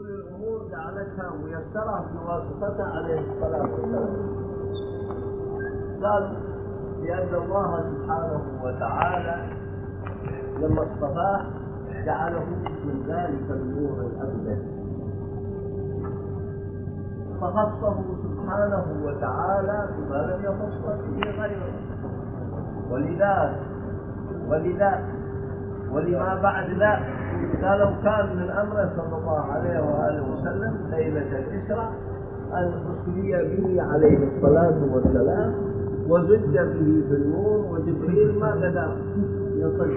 كل الأمور جعلتها ميسرة بواسطته عليه الصلاة والسلام. قال لأن الله سبحانه وتعالى لما اصطفاه جعله من ذلك النور الأبدي، فخصه سبحانه وتعالى بما لم يخص به غيره. ولما بعد ذا قالوا كان من أمره صلى الله عليه وآله وسلم ليلة الإسراء أن أسري به عليه الصلاة والسلام وزج به في النور، وجبريل ما قدر يصل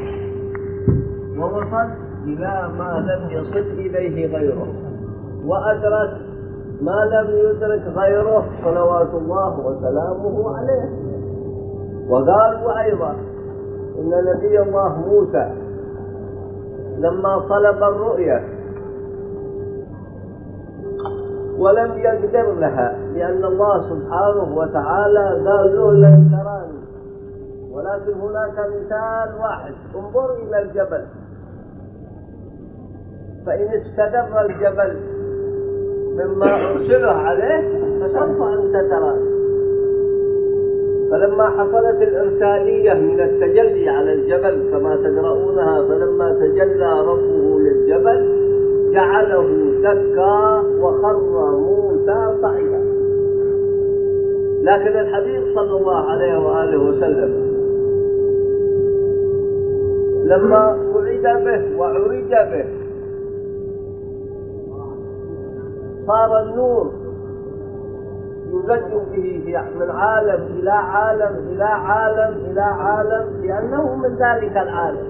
ووصل إلى ما لم يصل إليه غيره، وأدرك ما لم يدرك غيره صلوات الله وسلامه عليه. وقالوا أيضا إن نبي الله موسى لما طلب الرؤيا ولم يقدر لها، لأن الله سبحانه وتعالى قال له لن تراني، ولكن هناك مثال واحد، انظر إلى الجبل فإن استدر الجبل مما أرسله عليه فسوف أنت تراني. فلما حصلت الإرسالية من التجلي على الجبل كما تقرؤونها، فلما تجلى ربه للجبل جعله دكا وخر موسى صعيدا. لكن الحبيب صلى الله عليه وآله وسلم لما صعد به وعرج به صار النور يزج به من عالم إلى عالم إلى عالم إلى عالم، لأنه من ذلك العالم.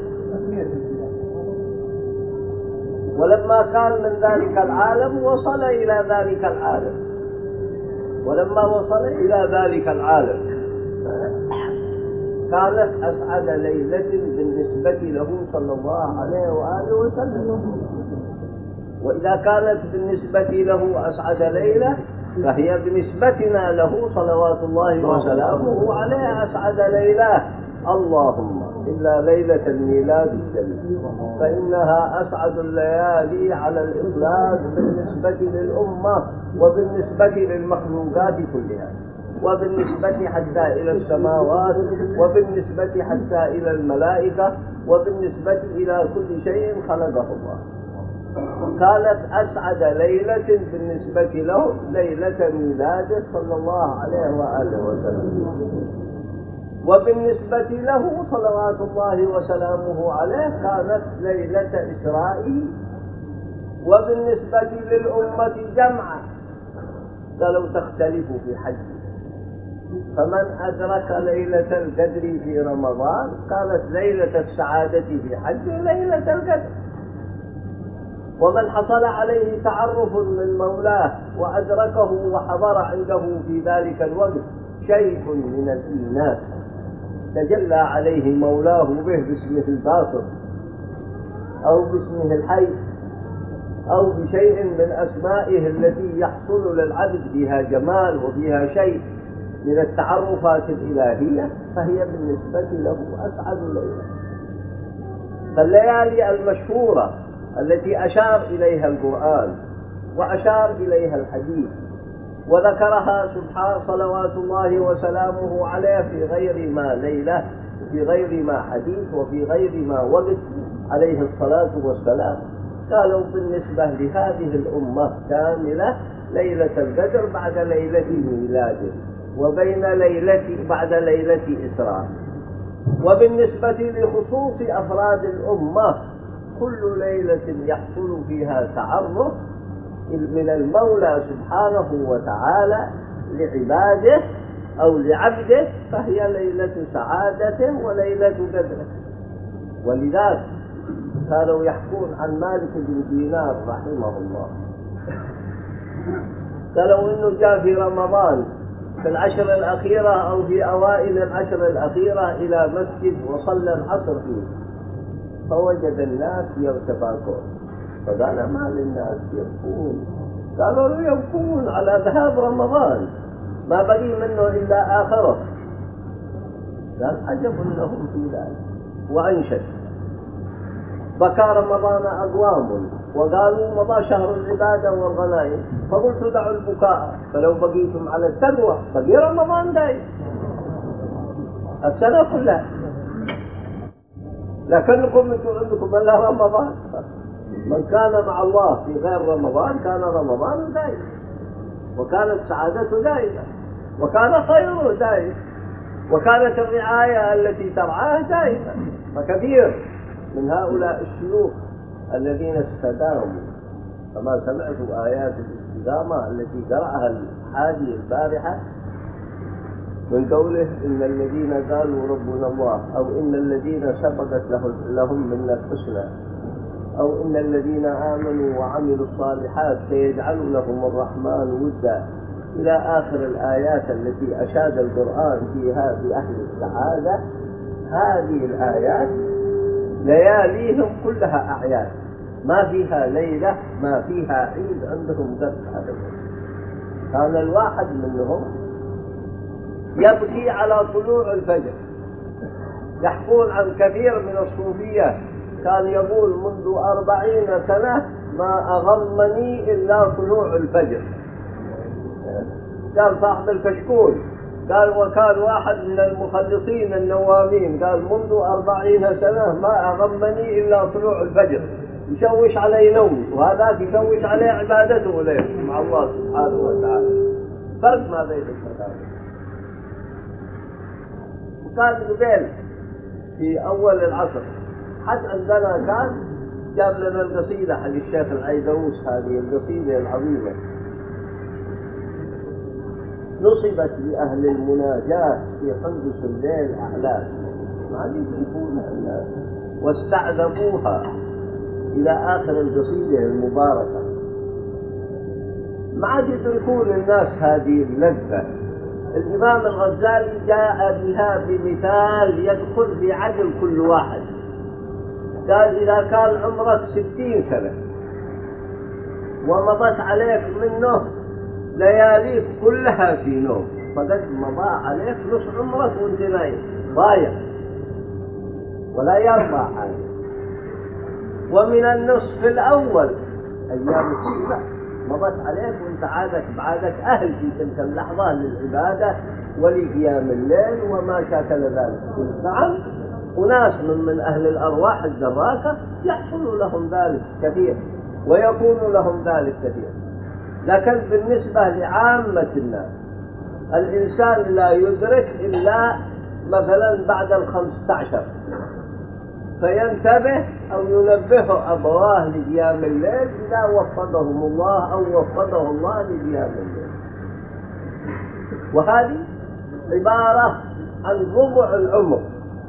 ولما كان من ذلك العالم وصل إلى ذلك العالم، ولما وصل إلى ذلك العالم كانت أسعد ليلة بالنسبة له صلى الله عليه وآله وسلم. وإذا كانت بالنسبة له أسعد ليلة فهي بنسبتنا له صلوات الله وسلامه عليه أسعد ليلة. اللهم إلا ليلة الميلاد الشريف فإنها أسعد الليالي على الإطلاق بالنسبة للأمة وبالنسبة للمخلوقات كلها، وبالنسبة حتى إلى السماوات، وبالنسبة حتى إلى الملائكة، وبالنسبة إلى كل شيء خلقه الله. كانت أسعد ليلة بالنسبة له ليلة ميلاده صلى الله عليه وآله وسلم، وبالنسبة له صلوات الله وسلامه عليه كانت ليلة إسرائيل. وبالنسبة للأمة جمعا قالوا تختلف في حجه، فمن أدرك ليلة القدر في رمضان كانت ليلة السعادة في حجه ليلة القدر. ومن حصل عليه تعرف من مولاه وأدركه وحضر عنده في ذلك الوقت شيء من الإيمان تجلى عليه مولاه به باسمه الباطن أو باسمه الحي أو بشيء من أسمائه التي يحصل للعبد فيها جمال وفيها شيء من التعرفات الإلهية، فهي بالنسبة له أسعد ليلة. فالليالي المشهورة التي أشار إليها القرآن وأشار إليها الحديث وذكرها سبحانه صلوات الله وسلامه عليه في غير ما ليلة، في غير ما حديث، وفي غير ما وقت عليه الصلاة والسلام، قالوا بالنسبة لهذه الأمة كاملة ليلة القدر بعد ليلة ميلاده، وبين ليلة بعد ليلة إسراء. وبالنسبة لخصوص أفراد الأمة كل ليلة يحصل فيها تعرف من المولى سبحانه وتعالى لعباده أو لعبده فهي ليلة سعادته وليلة قدره. ولذلك كانوا يحكون عن مالك بن دينار رحمه الله، قالوا إنه جاء في رمضان في العشر الأخيرة أو في أوائل العشر الأخيرة إلى مسجد وصلى العصر فيه، فوجد الناس يرتباكون، فقال ما للناس يبكون؟ قالوا له يبكون على ذهاب رمضان ما بقي منه إلا آخره. قال عجب لهم في ذلك. وأنشد بكى رمضان أقوام وقالوا مضى شهر العبادة والغنائم، فقلت دعوا البكاء فلو بقيتم على التقوى بقي رمضان دايم السنة كلها، لكنكم انتم عندكم الا رمضان. من كان مع الله في غير رمضان كان رمضان دائما، وكانت سعادته دائما، وكان خيره دائما، وكانت الرعاية التي ترعاه دائما. فكثير من هؤلاء الشيوخ الذين استداموا، كما سمعت آيات الاستدامة التي قرأها الحادي البارحة من قوله إن الذين قالوا ربنا الله، أو إن الذين سبقت لهم من الحسنى، أو إن الذين آمنوا وعملوا الصالحات سيجعل لهم الرحمن ودا، إلى آخر الآيات التي أشاد القرآن فيها بأهل السعادة. هذه الآيات لياليهم كلها أعياد، ما فيها ليلة ما فيها عيد عندهم قط أبدا. كان الواحد منهم يبكي على طلوع الفجر. يحكون عن كثير من الصوفية كان يقول منذ 40 سنة ما أغمني إلا طلوع الفجر. قال صاحب الكشكول، قال وكان واحد من المخلصين النوامين قال منذ 40 سنة ما أغمني إلا طلوع الفجر، يشوش علي نومي، وهذا يشوش عليه عبادته له مع الله سبحانه وتعالى. فرق ما بين المكان. وكان قبيل في أول العصر حد عندنا كان جاب لنا القصيدة حق الشيخ العيدروس، هذه القصيدة العظيمة نصبت لأهل المناجاة في حندس الليل أعلام، ما يدركونها الناس واستعذبوها إلى آخر القصيدة المباركة. ما عاد يدركون الناس هذه اللذة. الإمام الغزالي جاء بها بمثال يدخل في عقل كل واحد. قال إذا كان عمرك 60 سنة ومضت عليك منه لياليك كلها في نوم، فقد مضى عليك نص عمرك وانت نايم ضايع ولا يرضى حاجة. ومن النصف الأول أيام طويلة مضت عليك وانت عادك أهل في تلك اللحظة للعبادة ولقيام الليل وما شاكل ذلك. نعم، وناس من أهل الأرواح الدراكة يحصل لهم ذلك كثير ويكون لهم ذلك كثير. لكن بالنسبة لعامة الناس الإنسان لا يدرك إلا مثلا بعد 15، فينتبه أو ينبه أبواه لقيام الليل إذا وفقهم الله أو وفقه الله لقيام الليل. وهذه عبارة عن ربع العمر.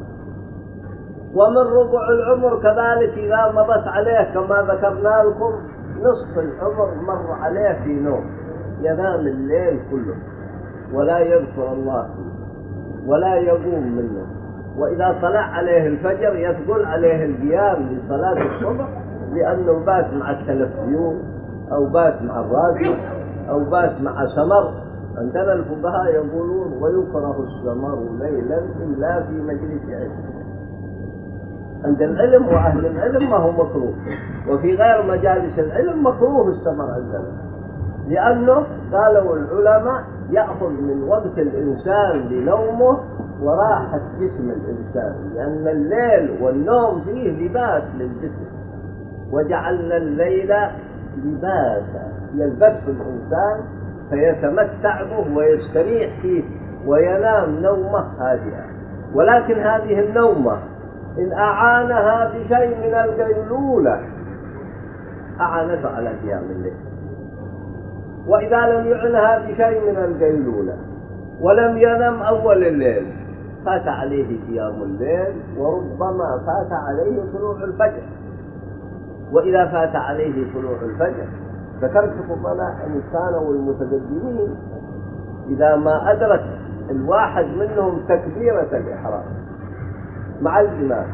ومن ربع العمر كذلك إذا مضت عليه كما ذكرنا لكم نصف العمر مر عليه في نوم، ينام الليل كله ولا يذكر الله فيه ولا يقوم منه. وإذا طلع عليه الفجر يثقل عليه القيام لصلاة الصبح لأنه بات مع التلفزيون أو بات مع الراديو أو بات مع سمر. عندنا الفقهاء يقولون ويكره السمر ليلا إلا في مجلس علم. عند العلم وأهل العلم ما هو مكروه، وفي غير مجالس العلم مكروه السمر عندنا، لأنه قالوا العلماء يأخذ من وقت الإنسان لنومه وراحة جسم الإنسان، لأن الليل والنوم فيه لباس للجسم، وجعلنا الليل لباسا يلبسه الإنسان فيتمتع به ويستريح فيه وينام نومه هادئة. ولكن هذه النومة إن أعانها بشيء من القيلولة أعانته على قيام الليل، وإذا لم يعنها بشيء من القيلولة ولم ينم أول الليل فات عليه قيام الليل، وربما فات عليه طلوع الفجر. وإذا فات عليه طلوع الفجر ذكرت فضلاء الإنسان والمتقدمين إذا ما أدرك الواحد منهم تكبيرة الإحرام مع الإمام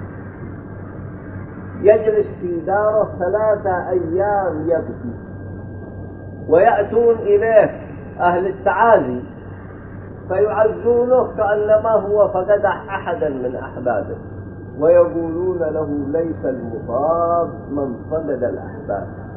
يجلس في داره 3 أيام يبكي، ويأتون إليه أهل التعازي فيعزونه كأنما هو فقد أحدا من أحبابه، ويقولون له ليس المصاب من فقد الأحباب،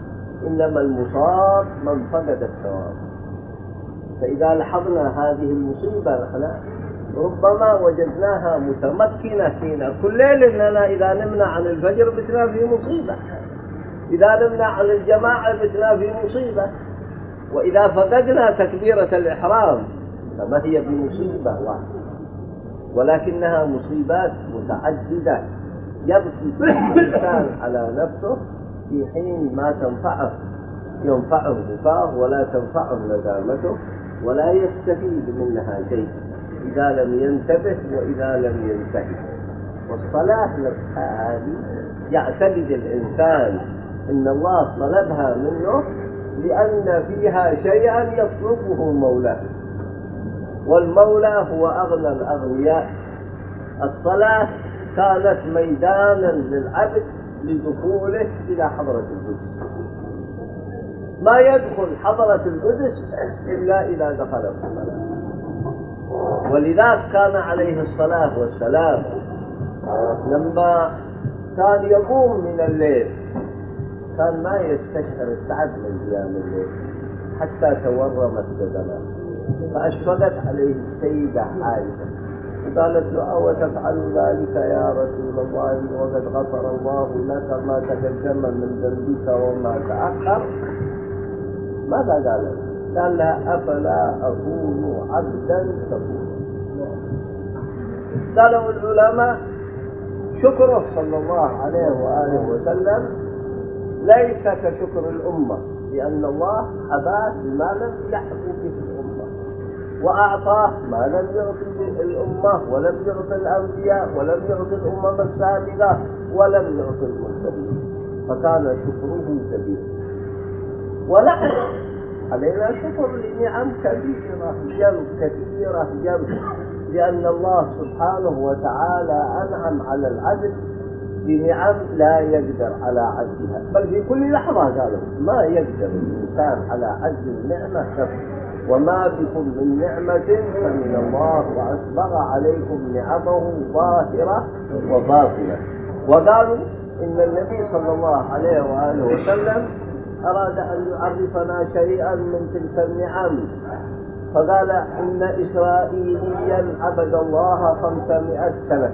إنما المصاب من فقد الثواب. فإذا لاحظنا هذه المصيبة نحن ربما وجدناها متمكنة فينا كل ليل، إننا إذا نمنا عن الفجر بتنا في مصيبة، إذا نمنا عن الجماعة بتنا في مصيبة، وإذا فقدنا تكبيرة الإحرام فما هي بمصيبة واحدة، ولكنها مصيبات متعددة يبكي الإنسان على نفسه في حين ما ينفعه بكاه ولا تنفعه ندامته ولا يستفيد منها شيء إذا لم ينتبه وإذا لم ينتهي. والصلاة نفسها هذه يعتقد الإنسان إن الله طلبها منه لأن فيها شيئا يطلبه مولاه، والمولى هو أغنى الأغنياء. الصلاة كانت ميدانا للعبد لدخوله إلى حضرة القدس، ما يدخل حضرة القدس إلا إذا دخل الصلاة. ولذلك كان عليه الصلاة والسلام لما كان يقوم من الليل كان ما يستشعر التعب من قيام الليل حتى تورمت قدماه، فأشفقت عليه السيدة عائشة قالت له: أو تفعل ذلك يا رسول الله وقد غفر الله لك ما تقدم من ذنبك وما تأخر؟ ماذا قال؟ قال لها: أفلا أكون عبدا شكورا. قالوا العلماء: شكره صلى الله عليه وآله وسلم ليس كشكر الأمة، لأن الله حباه بما لم يحبوا به الأمة، وأعطاه ما لم يعطي الأمة ولم يعطي الأنبياء ولم يعطي الأمم السابقة ولم يعطي المرسلين، فكان شكره كبير. ونحن علينا شكر لنعم كبيرة كثيرة جمع، لأن الله سبحانه وتعالى أنعم على العبد بنعم لا يقدر على عدها، بل في كل لحظة قالوا ما يقدر الإنسان على عد النعمة نفسه، وما بكم من نعمة فمن الله وأسبغ عليكم نعمه ظاهرة وباطنة. وقالوا إن النبي صلى الله عليه وآله وسلم أراد أن يعرفنا شيئا من تلك النعم، فقال: إن إسرائيليا عبد الله 500 سنة،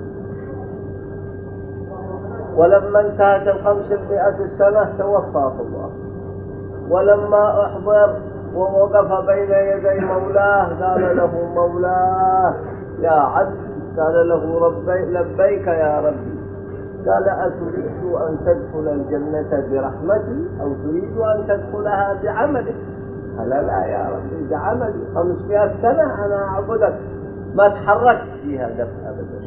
ولما انتهت 500 سنة توفاه الله، ولما أحضر ووقف بين يدي مولاه قال له مولاه: يا عبد، قال له: لبيك يا ربي. قال: أتريد أن تدخل الجنة برحمتي أو تريد أن تدخلها بعملك؟ قال: لا يا ربي، بعملي. 500 سنة أنا أعبدك ما تحركت فيها أبدا.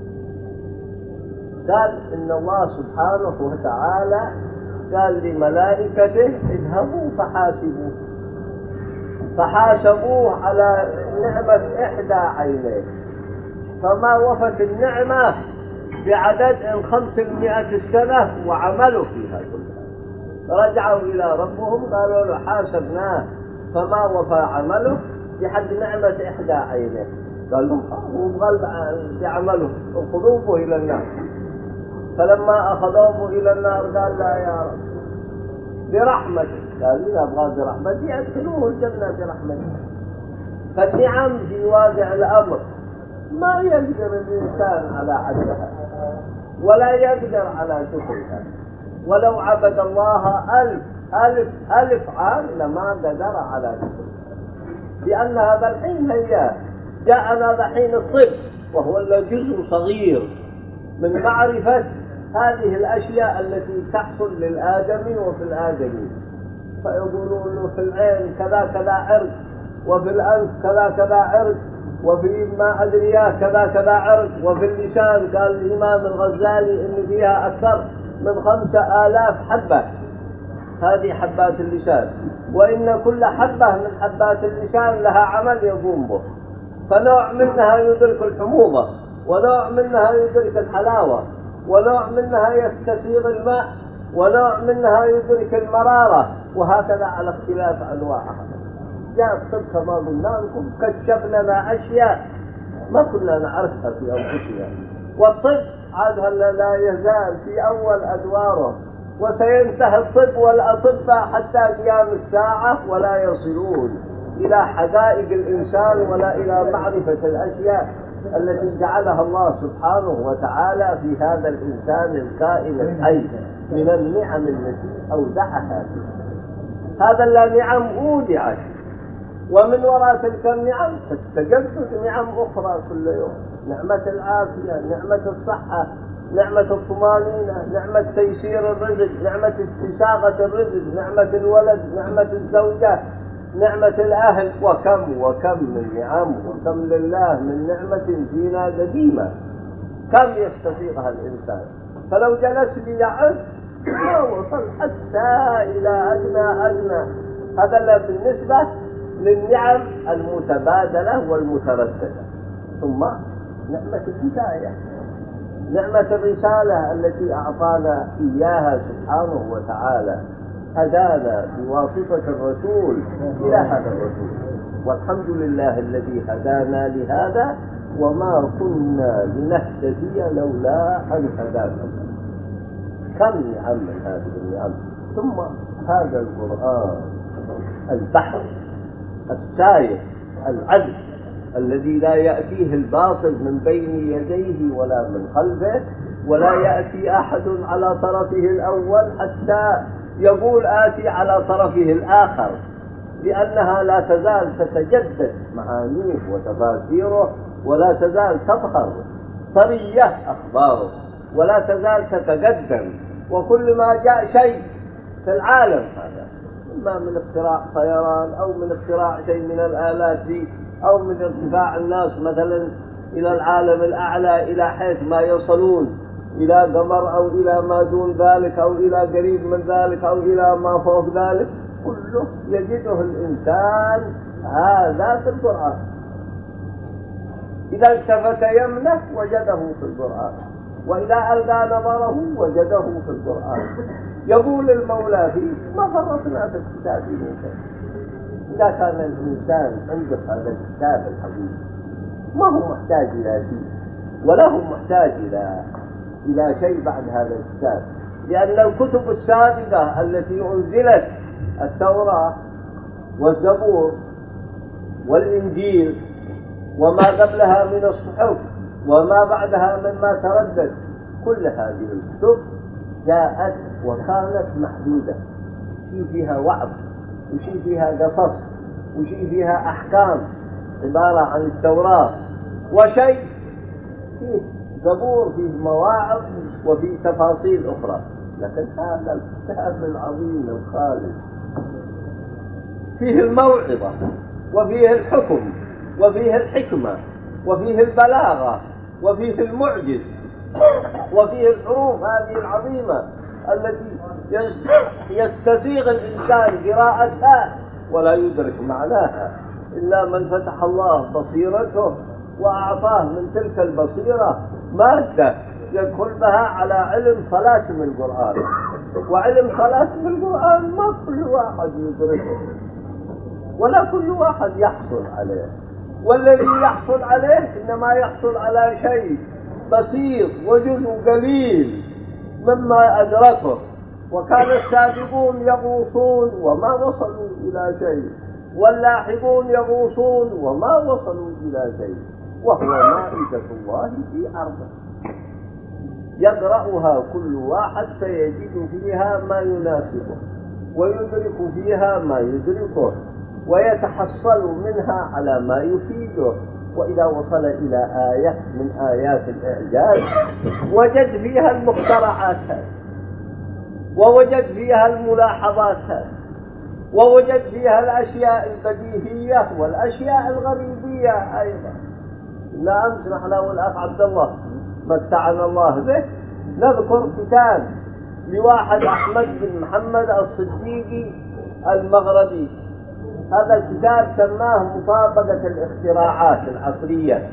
قال إن الله سبحانه وتعالى قال لملائكته: اذهبوا فحاسبوه على نعمة إحدى عينيه، فما وفت النعمة بعدد 500 سنة وعملوا فيها كلها. رجعوا إلى ربهم قالوا له: حاسبناه فما وفى عمله بحد نعمة إحدى عينيه. قال لهم: وغلب بعمله خذوه إلى النار. فلما أخذوه إلى النار قال: لا يا رب، برحمتك. قال: إذا أبغى برحمتي أدخلوه الجنة برحمتي. فالنعم في واقع الأمر ما يقدر الإنسان على عدها ولا يقدر على شكرها، ولو عبد الله ألف عام لما قدر على شكرها، لأن هذا الحين هي جاءنا الحين الطب، وهو جزء صغير من معرفة هذه الأشياء التي تحصل للآدمي وفي الآدمي. فيقولون له في العين كذا كذا عرق، وفي الأنف كذا كذا عرق، وفي ما أدري كذا كذا عرق، وفي اللسان قال الإمام الغزالي إن فيها أكثر من 5000 حبة. هذه حبات اللسان، وإن كل حبة من حبات اللسان لها عمل يقوم به، فنوع منها يدرك الحموضة، ونوع منها يدرك الحلاوة، ونوع منها يستسيغ الماء، ونوع منها يدرك المرارة، وهكذا على اختلاف أنواعها. جاء الطب كما قلنا لكم كشف لنا أشياء ما كنا نعرفها في أنفسنا، والطب عادها لا يزال في أول أدواره وسينتهي الطب والأطباء حتى قيام الساعة ولا يصلون إلى حقائق الإنسان ولا إلى معرفة الأشياء التي جعلها الله سبحانه وتعالى في هذا الإنسان الكائن الحي من النعم التي أودعها فيه. هذا لا نعم أودعت، ومن وراء تلك النعم تتجدد نعم أخرى كل يوم، نعمة العافية، نعمة الصحة، نعمة الطمأنينة، نعمة تيسير الرزق، نعمة استساغة الرزق، نعمة الولد، نعمة الزوجة، نعمة الأهل، وكم من نعم، وكم لله من نعمة فينا قديمة كم يستطيعها الإنسان. فلو جلس ليعد ما وصل حتى إلى أدنى. هذا لا بالنسبة للنعم المتبادلة والمترددة. ثم نعمة الهداية، نعمة الرسالة التي أعطانا إياها سبحانه وتعالى، هدانا بواسطة الرسول إلى هذا الرسول، والحمد لله الذي هدانا لهذا، وما كنا لنهتدي لولا أن هدانا. كم نعم من هذه النعم. ثم هذا القرآن البحر الساير العذب الذي لا يأتيه الباطل من بين يديه ولا من خلفه، ولا يأتي أحد على طرفه الأول حتى يقول آتي على طرفه الآخر، لأنها لا تزال تتجدد معانيه وتفاسيره، ولا تزال تظهر طرية أخباره، ولا تزال تتقدم. وكل ما جاء شيء في العالم هذا، إما من اختراع طيران أو من اختراع شيء من الآلات دي، أو من ارتفاع الناس مثلا إلى العالم الأعلى إلى حيث ما يصلون إلى قمر أو إلى ما دون ذلك أو إلى قريب من ذلك أو إلى ما فوق ذلك، كله يجده الإنسان هذا في القرآن. إذا التفت يمنه وجده في القرآن، وإذا ألقى نظره وجده في القرآن. يقول المولى فيه ما فرطنا في الكتاب من شيء. إذا كان الإنسان عنده هذا الكتاب الحبيب ما هو محتاج إلى شيء، ولا هو محتاج إلى شيء بعد هذا الكتاب، لأن الكتب السابقة التي أنزلت، التوراة والزبور والإنجيل وما قبلها من الصحف وما بعدها مما تردد، كل هذه الكتب جاءت وكانت محدودة، شيء فيها وعظ، وشيء فيها قصص، وشيء فيها أحكام عبارة عن التوراة، وشيء فيه زبور، فيه مواعظ، وفيه تفاصيل أخرى. لكن هذا الكتاب العظيم الخالد فيه الموعظة، وفيه الحكم، وفيه الحكمة، وفيه البلاغة، وفيه المعجز، وفيه الحروف هذه العظيمة التي يستسيغ الإنسان قراءتها ولا يدرك معناها إلا من فتح الله بصيرته وأعطاه من تلك البصيرة مادة يدخل بها على علم طلاسم القرآن. وعلم طلاسم القرآن ما كل واحد يدركه ولا كل واحد يحصل عليه، والذي يحصل عليه إنما يحصل على شيء بسيط وجزء قليل مما أدركه. وكان السابقون يغوصون وما وصلوا إلى شيء، واللاحقون يغوصون وما وصلوا إلى شيء، وهو مائدة الله في أرضه يقرأها كل واحد فيجد فيها ما يناسبه، ويدرك فيها ما يدركه، ويتحصل منها على ما يفيده. وإذا وصل إلى آية من آيات الإعجاز وجد فيها المخترعات، ووجد فيها الملاحظات، ووجد فيها الأشياء البديهية والأشياء الغريبية أيضا. لا أمس نحن والأخ عبد الله متعنا الله به نذكر كتاب لواحد أحمد بن محمد الصديقي المغربي. هذا الكتاب سماه مطابقة الاختراعات العصرية،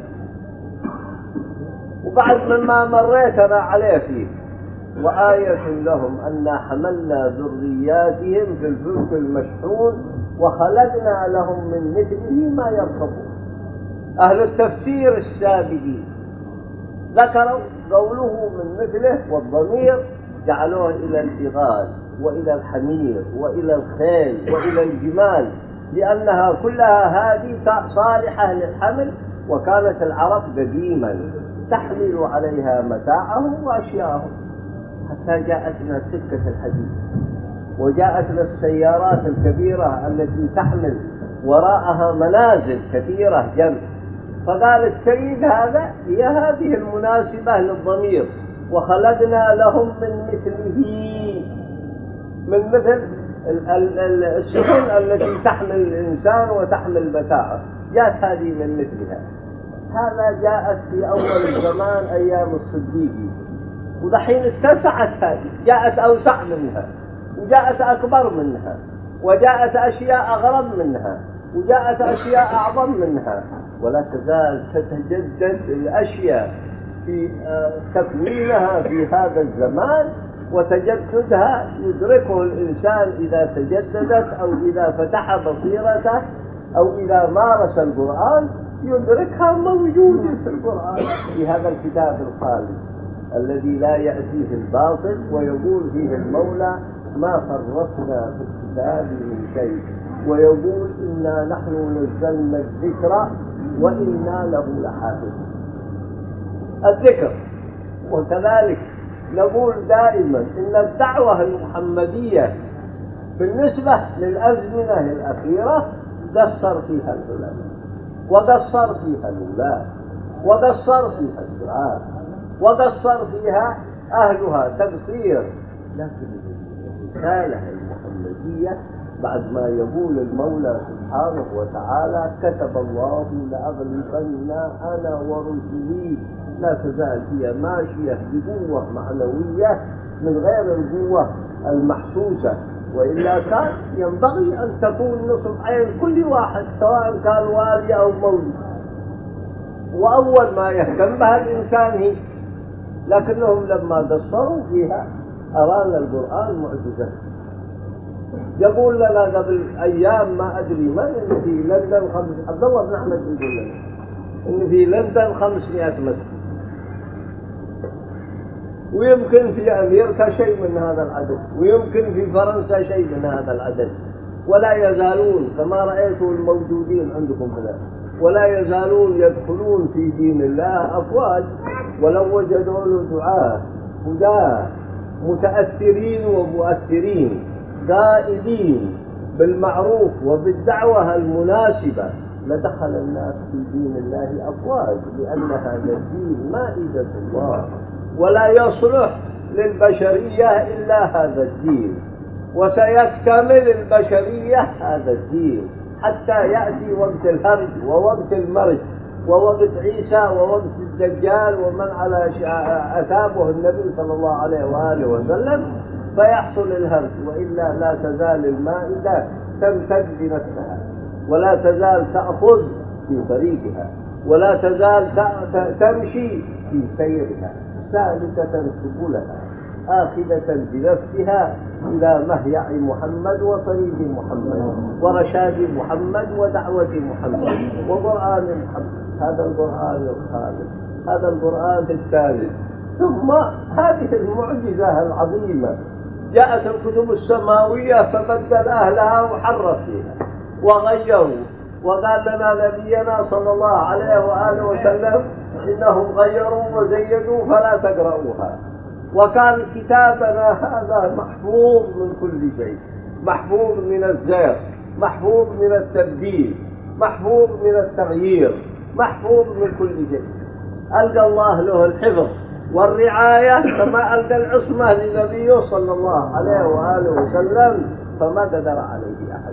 وبعد مما مريت أنا عليه فيه، وآية لهم أن حملنا ذرياتهم في الفلك المشحون وخلقنا لهم من مثله ما يركبون. أهل التفسير السابقين ذكروا قوله من مثله والضمير جعلوه إلى البغال وإلى الحمير وإلى الخيل وإلى الجمال، لأنها كلها هذه صالحة للحمل. وكانت العرب قديما تحمل عليها متاعهم وأشياءهم، حتى جاءتنا سكة الحديد، وجاءتنا السيارات الكبيرة التي تحمل وراءها منازل كثيرة جمع. فقال السيد هذا هي هذه المناسبة للضمير، وخلقنا لهم من مثله، من مثل السفن التي تحمل الإنسان وتحمل متاعه، جاءت هذه من مثلها. هذا جاءت في أول الزمان أيام الصديقي، ودحين اتسعت هذه، جاءت أوسع منها، وجاءت أكبر منها، وجاءت أشياء أغرب منها، وجاءت أشياء أعظم منها، ولا تزال تتجدد الأشياء في تكوينها في هذا الزمان. وتجددها يدركه الإنسان إذا تجددت، أو إذا فتح بصيرته، أو إذا مارس القرآن يدركها موجودة في القرآن، في هذا الكتاب الخالد الذي لا يأتيه الباطل. ويقول فيه المولى: ما فرطنا في الكتاب من شيء، ويقول: إنا نحن نزلنا الذكر وإنا له لحافظون. الذكر. وكذلك نقول دائما إن الدعوة المحمدية بالنسبة للأزمنة الأخيرة قصر فيها العلماء، وقصر فيها الولاة، وقصر فيها الدعاة، وقصر فيها أهلها تقصير. لكن الرسالة المحمدية بعد ما يقول المولى سبحانه وتعالى: كتب الله لأغلبن أنا ورسلي، لا تزال هي ماشية بقوة معنوية من غير القوة المحسوسة، وإلا كان ينبغي أن تكون نصب عين كل واحد سواء كان والي أو مولي، وأول ما يهتم بها الإنسان هي. لكنهم لما قصروا فيها أرانا القرآن معجزة. يقول لنا قبل أيام ما أدري من إن في لندن عبد الله بن أحمد يقول لنا إن في لندن 500 مسجد، ويمكن في أمريكا شيء من هذا العدد، ويمكن في فرنسا شيء من هذا العدد، ولا يزالون كما رأيتوا الموجودين عندكم هنا، ولا يزالون يدخلون في دين الله أفواج، ولو وجدوا له دعاة هداة متأثرين ومؤثرين قائلين بالمعروف وبالدعوة المناسبة لدخل الناس في دين الله أفواج، لأن هذا الدين مائدة الله، ولا يصلح للبشرية إلا هذا الدين، وسيكتمل البشرية هذا الدين حتى يأتي وقت الهرج ووقت المرج ووقت عيسى ووقت الدجال ومن على أثابه النبي صلى الله عليه وآله وسلم، فيحصل الهرج. وإلا لا تزال المائدة تمتد بنفسها، ولا تزال تأخذ في طريقها، ولا تزال تمشي في سيرها سالكة سبلها، آخذة بنفسها إلى مهيع محمد وطريق محمد ورشاد محمد ودعوة محمد وقرآن محمد. هذا القرآن الخالد، هذا القرآن الثالث. ثم هذه المعجزة العظيمة جاءت الكتب السماوية فبدل أهلها وحرف فيها وغيروا، وقال لنا نبينا صلى الله عليه وآله وسلم: إنهم غيروا وزيدوا فلا تقرؤوها. وكان كتابنا هذا محفوظ من كل شيء، محفوظ من الزيغ، محفوظ من التبديل، محفوظ من التغيير، محفوظ من كل شيء. ألقى الله له الحفظ والرعاية كما ألقى العصمة لنبيه صلى الله عليه وآله وسلم، فما قدر عليه أحد،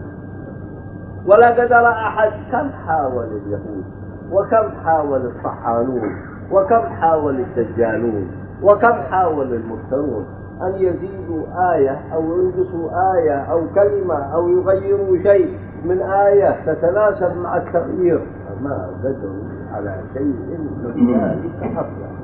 ولا قدر أحد. كم حاول اليهود، وكم حاول الطحانون، وكم حاول الدجالون، وكم حاول المفترون أن يزيدوا آية أو ينقصوا آية أو كلمة أو يغيروا شيء من آية تتناسب مع التغيير، فما قدروا على شيء من ذلك أصلا.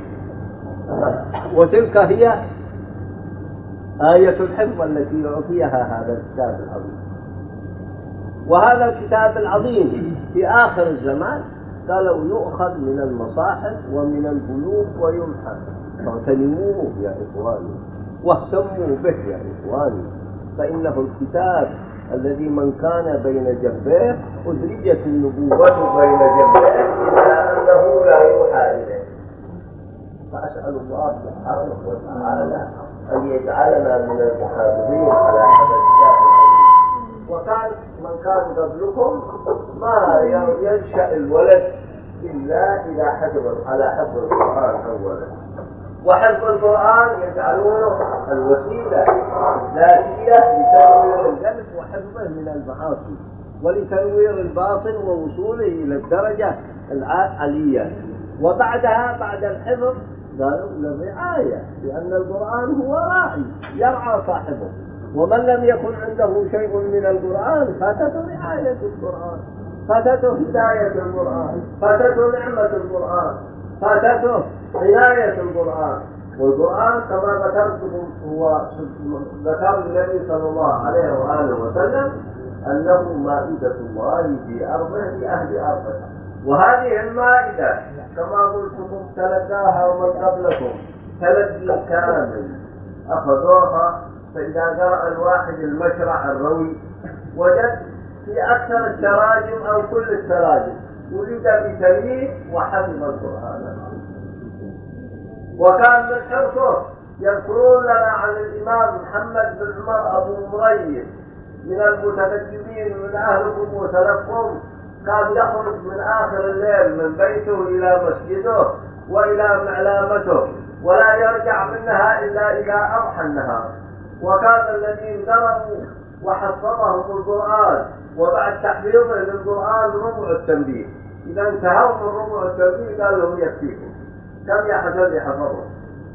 وتلك هي آية الحفظ التي يعطيها هذا الكتاب العظيم. وهذا الكتاب العظيم في آخر الزمان قالوا يؤخذ من المصاحف ومن البيوت ويمحى، فاغتنموه يا إخواني، واهتموا به يا إخواني، فإنه الكتاب الذي من كان بين جنبيه أدرجت النبوة بين جنبيه إلا أنه لا يوحى إليه. فأسأل الله سبحانه وتعالى أن يجعلنا من المحافظين على هذا الكتاب العظيم. وكان من كان قبلكم ما ينشأ الولد إلا إذا على حفظ القرآن أولا، وحفظ القرآن يجعلونه الوسيلة الذاتية لتنوير القلب وحفظه من المعاصي ولتنوير الباطن ووصوله إلى الدرجة العالية. وبعدها بعد الحفظ قالوا للرعاية، لأن القرآن هو راعي يرعى صاحبه، ومن لم يكن عنده شيء من القرآن فاتته رعاية القرآن، فاتته هداية القرآن، فاتته نعمة القرآن، فاتته عناية القرآن. والقرآن كما ذكرتم هو ذكر النبي صلى الله عليه وآله وسلم أنه مائدة الله في أرضه لأهل أرضه، وهذه المائدة كما قلتم تلقاها ومن قبلكم تلقي كامل، أخذوها فإذا قرأ الواحد المشرع الروي وجد في أكثر التراجم أو كل التراجم ولد بتاريخ وحفظ القرآن. وكان من حرصه يذكرون لنا عن الإمام محمد بن عمر أبو مريم من المتقدمين من أهلكم وسلفكم، كان يخرج من آخر الليل من بيته إلى مسجده وإلى معلامته ولا يرجع منها إلا إذا أضحى النهار. وكان الذين قرأوا وحفظهم القرآن وبعد تحفيظه للقرآن ربع التنبيه، إذا انتهوا من ربع التنبيه قال لهم يكفيكم. كم يا حسن يحفظه؟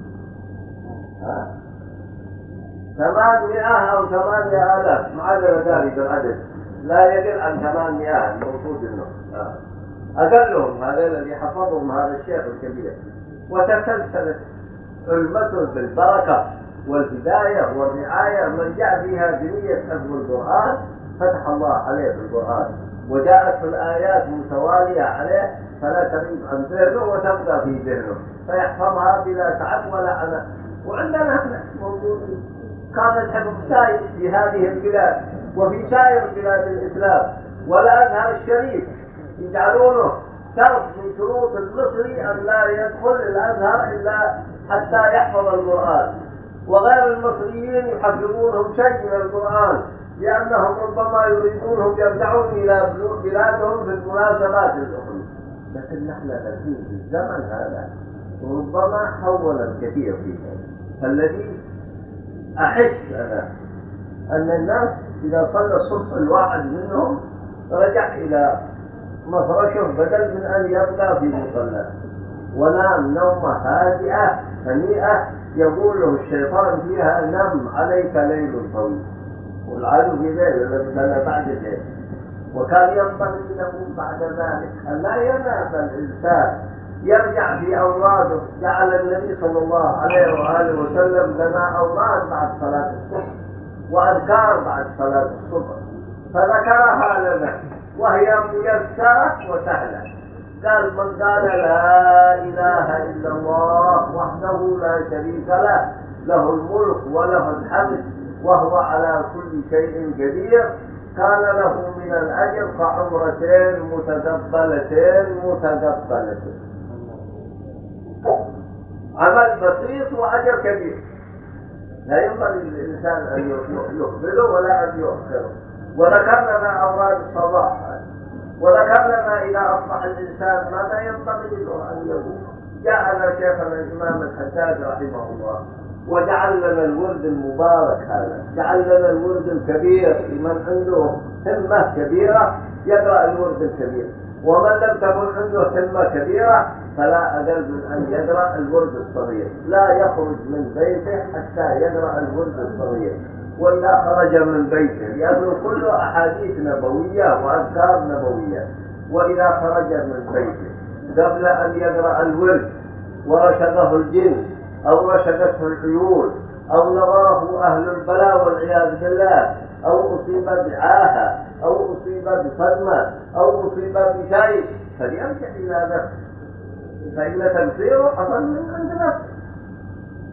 800 أو 8000 معادلة ذلك بالعدد لا يقل عن 800 المفروض انه اقلهم هذا الذي حفظهم هذا الشيخ الكبير. وتسلسلت علمته بالبركه والهدايه والرعايه، من جاء فيها بنيه حفظ القران فتح الله عليه بالقران، وجاءت الآيات متواليه عليه فلا تغيب عن ذهنه وتبقى في ذهنه فيحفظها بلا تعب ولا عناء. وعندنا احنا موجودين كان الحفظ سائر في هذه البلاد وفي سائر بلاد الإسلام، والأزهر الشريف يجعلونه شرط من شروط المصري أن لا يدخل الأزهر إلا حتى يحفظ القرآن، وغير المصريين يحفظونهم شيء من القرآن لأنهم ربما يريدونهم يرجعون إلى بلادهم في المناسبات الأخرى. لكن نحن الحين في الزمن هذا ربما حول الكثير فيه، فالذي أحس أنا أن الناس إذا صلى الصبح الواحد منهم رجع إلى مفرشه بدل من أن يبقى في مصلى ونام نومة هادئة هنيئة يقول له الشيطان فيها نم عليك ليل طويل، والعدو في ليل بعد الليل. وكان ينبغي له بعد ذلك أن لا ينام الإنسان يرجع في أوراده. جعل النبي صلى الله عليه وآله وسلم لنا أوراد بعد صلاة الصبح وأذكار بعد صلاة الصبح فذكرها لنا وهي ميسرة وسهلة. قال من قال لا إله إلا الله وحده لا شريك له له الملك وله الحمد وهو على كل شيء قدير كان له من الأجر كعمرتين متقبلتين. عمل بسيط وأجر كبير، لا ينبغي للإنسان أن يقبله ولا أن يؤخره. وذكر لنا أوراد الصباح، وذكر لنا إذا أصبح الإنسان ماذا ينبغي له أن يقول. جاءنا شيخنا الإمام الحجاج رحمه الله وجعل لنا الورد المبارك هذا، جعل لنا الورد الكبير لمن عنده همة كبيرة يقرأ الورد الكبير، ومن لم تكن عنده همة كبيرة فلا أقل من أن يقرأ الورد الصغير، لا يخرج من بيته حتى يقرأ الورد الصغير. وإذا خرج من بيته لأنه كله أحاديث نبوية وأذكار نبوية، وإذا خرج من بيته قبل أن يقرأ الورد ورشقه الجن أو رشقته العيون أو نظره أهل البلاء والعياذ بالله أو أصيب بعاهة أو أصيب بصدمة أو أصيب بشيء فليرجع إلى نفسه، فإن تبصيره حصل من عند نفسه.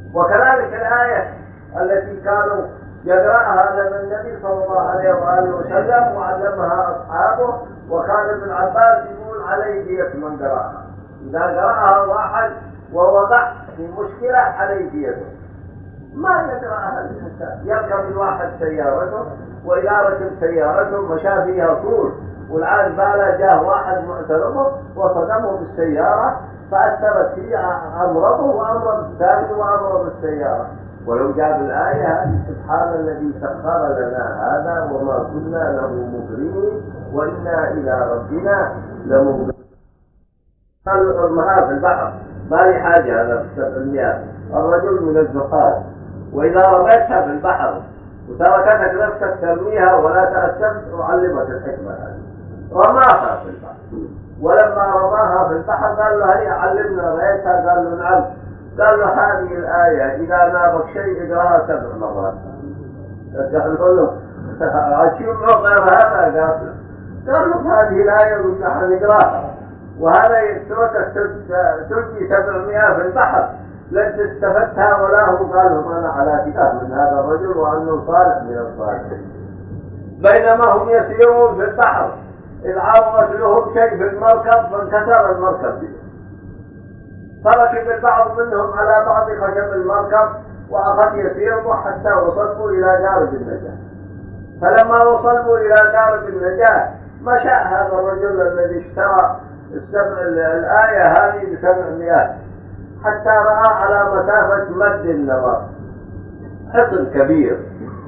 وكذلك الآية التي كانوا يقرأها لنا النبي صلى الله عليه وآله وسلم وعلمها أصحابه، وكان ابن عباس يقول عليه دية من قرأها. إذا قرأها واحد ووضع في مشكلة عليه ديته، ما يقرأها الإنسان. يركب الواحد سيارته، وإذا ركب سيارته مشى فيها طول والعاد باله جاه واحد معترضه وصدمه بالسيارة فأثرت فيه، أمرضه وأمرض الثاني وأمرض السيارة. ولو جاب الآية هذه سبحان الذي سخر لنا هذا وما كنا له مقرنين وإنا إلى ربنا لمنقلبون. قالوا ارمها في البحر ما لي حاجة أنا في المياه، الرجل من الزقاق، وإذا رميتها في البحر وتركتك نفسك ترميها ولا تأسفت أعلمك الحكمة هذه. رماها في البحر، ولما رماها في البحر قال له هل علمنا رأيتها؟ قال له نعم. قال له هذه الآية إذا نابك شيء اقراها 7 مرات. قال له عشيم غير هذا؟ قال له هذه الآية نحن نقراها، وهذا يتركك تلقي 700 في البحر لن استفدتها ولا هو. قال له أنا على كتاب من هذا الرجل وأنه صالح من الصالحين. بينما هم يسيرون في البحر إذ عرضت لهم شيء في المركب فانكسر المركب به، فركب البعض منهم على بعض خشب المركب وأخذ يسيروا حتى وصلوا إلى دار النجاة. فلما وصلوا إلى دار النجاة مشى هذا الرجل الذي اشترى الآية هذه ب700 حتى رأى على مسافة مد النظر حصن كبير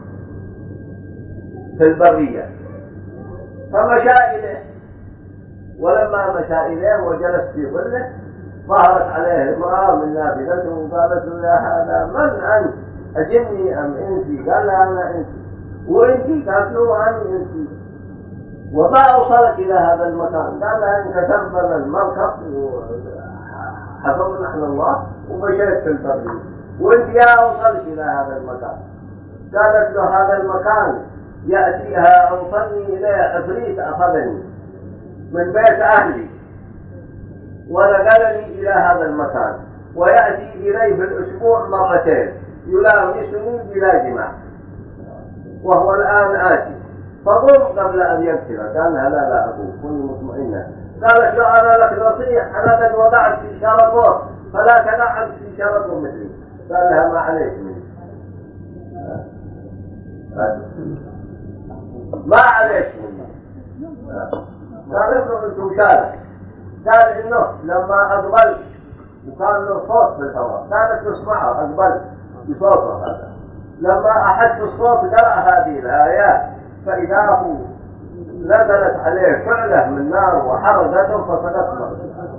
في البرية، فمشى إليه. ولما مشى إليه وجلس في ظله ظهرت عليه امرأة من نافذته وقالت له يا هذا من أنت؟ أجني أم إنسي؟ قال لها أنا إنسي. وإنتي؟ قالت له أنا إنسي. وما أوصلك إلى هذا المكان؟ قال لها انكسر بنا المركب وحفظنا نحن الله ومشيت في البرية. وإنت يا أوصلك إلى هذا المكان؟ قالت له هذا المكان يأتيها أوصلني إليه عفريت أخذني من بيت أهلي ونقلني إلى هذا المكان، ويأتي إليه في الأسبوع مرتين يلامسني بلا جماع، وهو الآن آتي فضم قبل أن يقتله. قال لها لا أقول كوني مطمئنة. قالت له أنا لك نصيح، أنا قد وضعت في شرطه فلا تلعب في شرطه مثلي. قال لها ما عليك مني، ما عليك مني. قالت له أنت مشارك. قال إنه لما أقبل وكان له صوت في الهواء كانت تسمعه، أقبل بصوته هذا. لما أحس الصوت قرأ هذه الآيات فإذا هو نزلت عليه شعلة من نار وحرقته فصدقنا.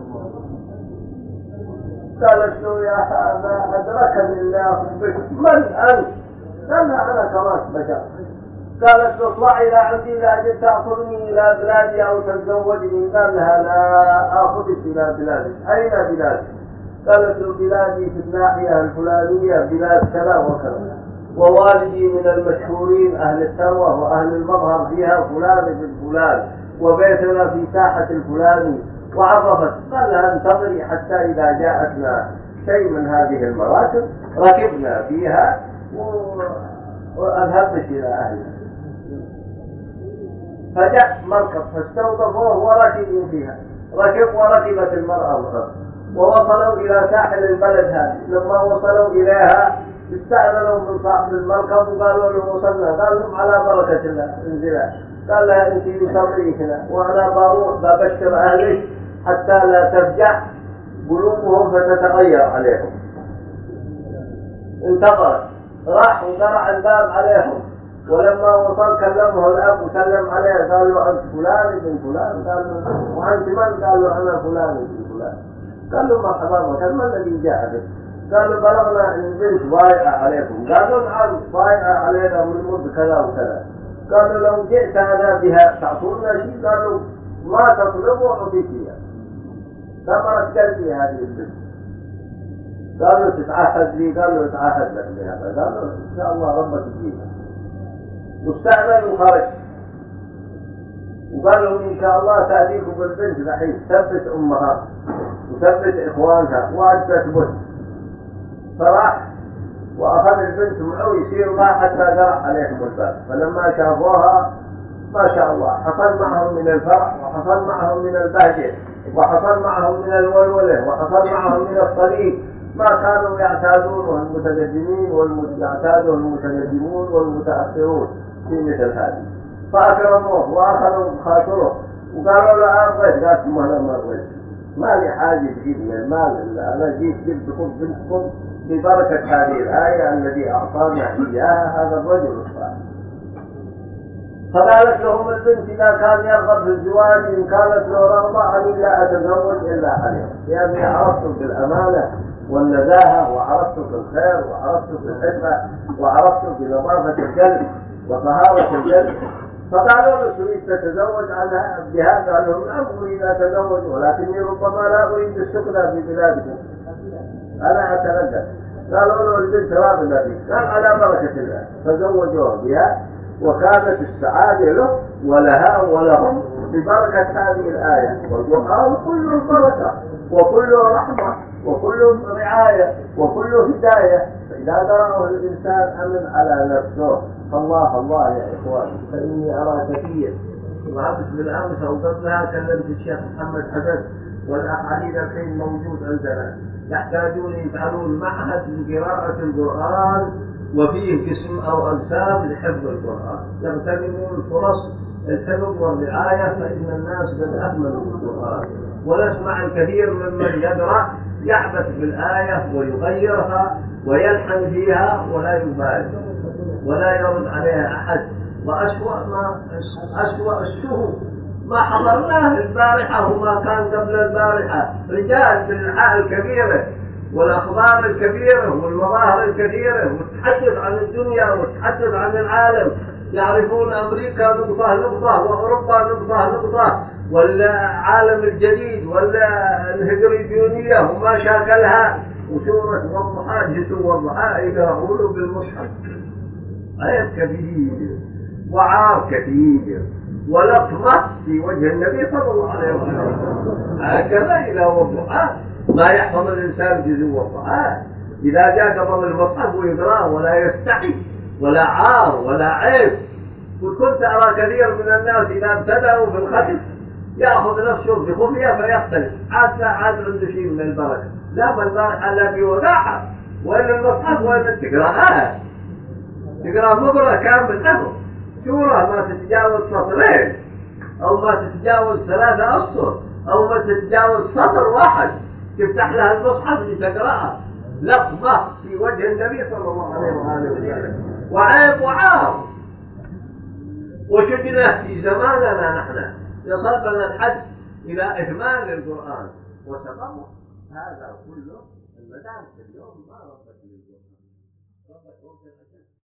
قالت له يا هذا أدركني الله بك، من أنت؟ قال أنا كراس بشر. قالت له اطلع إلى عندي لأجل تأخذني إلى بلادي أو تتزوجني. قال لها لا آخذك إلى بلادك. أين بلادك؟ قالت له بلادي في الناحية الفلانية، بلاد كذا وكذا، ووالدي من المشهورين أهل الثروة وأهل المظهر فيها فلان بن فلان، وبيتنا في ساحة الفلاني. وعرفت. قال لها انتظري حتى إذا جاءتنا شيء من هذه المراكب ركبنا فيها وأذهبت إلى أهلنا. فجاء مركب فاستوقفوه وركبوا فيها، ركب وركبت المرأة معه ووصلوا إلى ساحل البلد هذه. لما وصلوا إليها استأذنوا من صاحب المركب وقالوا له وصلنا. قال لهم على بركة الله انزلا. قال لها أنت يصلي هنا وأنا بروح ببشر أهلك حتى لا ترجع قلوبهم فتتغير عليهم. انتظر، راح وقرع الباب عليهم، ولما وصل كلمه الأب وسلم عليه. قال له أنت فلان بن فلان؟ قال له وأنت من؟ قال له أنا فلان بن فلان. قال له مرحبا بك، ما الذي جاء بك؟ قال له بلغنا ان البنت ضايعه عليكم. قال له نعم ضايعه علينا من مده كذا وكذا. قال له لو جئت انا بها تعطونا شيء؟ قال له ما تطلبه اعطيك اياه. ثمرت قلبي هذه البنت. قال له تتعهد لي؟ قال له اتعهد لك بهذا. قال له ان شاء الله ربك يجيبها. واستأذن وخرج وقال لهم ان شاء الله تأتيكم بالبنت الحين، ثبت امها وثبت اخوانها وانت تثبت. فراح وأخذ البنت معه يسير معها حتى قرأ عليهم الباب. فلما شافوها ما شاء الله حصل معهم من الفرح، وحصل معهم من البهجة، وحصل معهم من الولولة، وحصل معهم من الصليب ما كانوا يعتادونه المتقدمين يعتاده المتقدمون والمتأخرون في مثل هذه. فأكرموه وأخذوا بخاطره وقالوا له أرضيت. قالت ما أنا ما أرضيت، ما لي حاجة تجيب من المال إلا أنا جيت جبتكم بنتكم ببركة هذه الآية التي أعطانا إياها هذا الرجل الصالح. فقالت لهم البنت إذا كان يرغب في الزواج إن كانت له رغبة أني لا أتزوج إلا عليهم، لأني عرفتم بالأمانة والنزاهة، وعرفتم بالخير، وعرفتم بالحكمة، وعرفتم بنظافة القلب وطهارة القلب. فقالوا له تريد تتزوج عنها بهذا؟ قال لهم نعم أريد أتزوج، ولكني ربما لا أريد السكنى في بلادكم، أنا أتردد. قالوا له البنت راغبة فيك، قال على بركة الله. فزوجوه بها، وكانت السعادة له ولها ولهم ببركة هذه الآية. والقرآن كله بركة وكله رحمة وكله رعاية وكله هداية، فإذا قرأه الإنسان أمن على نفسه. الله الله يا إخوان، فإني أرى كثير، وأمس بالأمس أو قبلها كلمت الشيخ محمد حسن، والأحاديث الحين موجود عندنا، يحتاجون يفعلون معهد لقراءة القرآن وفيه قسم أو أقسام لحفظ القرآن، يغتنمون فرص الحفظ والرعاية، فإن الناس قد أهملوا القرآن. ونسمع الكثير ممن يقرأ يعبث بالآية ويغيرها ويلحن فيها ولا يبالي ولا يرد عليها أحد. وأسوأ السهو ما حضرناه البارحة وما كان قبل البارحة، رجال بالحال الكبيرة والأخبار الكبيرة والمظاهر الكثيرة، وتحدث عن الدنيا وتحدث عن العالم، يعرفون أمريكا نقطة وأوروبا نقطة والعالم الجديد والهيدروجينية وما شاكلها، وسورة والضحى جسوا والضحى يقرؤون بالمصحف. عيب كبير وعار كثير ولطمة في وجه النبي صلى الله عليه وسلم. هكذا إذا والضحى ما يحفظ الإنسان جزء والضحى، إذا جاء قبل المصحف ويقرأ ولا يستحي ولا عار ولا عيب. وكنت أرى كثير من الناس إذا ابتدأوا في الختم يأخذ نفسه بخفية فيختلف، حتى عاد عنده شيء من البركة. لا بالبارحة لا بوداعة، وإن المصحف وإن تقرأها تقرأ مقرأ كامل حفظ، سورة ما تتجاوز سطرين أو ما تتجاوز 3 أسطر أو ما تتجاوز سطر واحد، تفتح لها المصحف لتقرأها. لطمة في وجه النبي صلى الله عليه وسلم، وعيب وعار. وشدنا في زماننا نحن يصلنا الحد إلى إهمال القرآن وسببه هذا كله. المدارس اليوم ما ربت للقرآن، ربت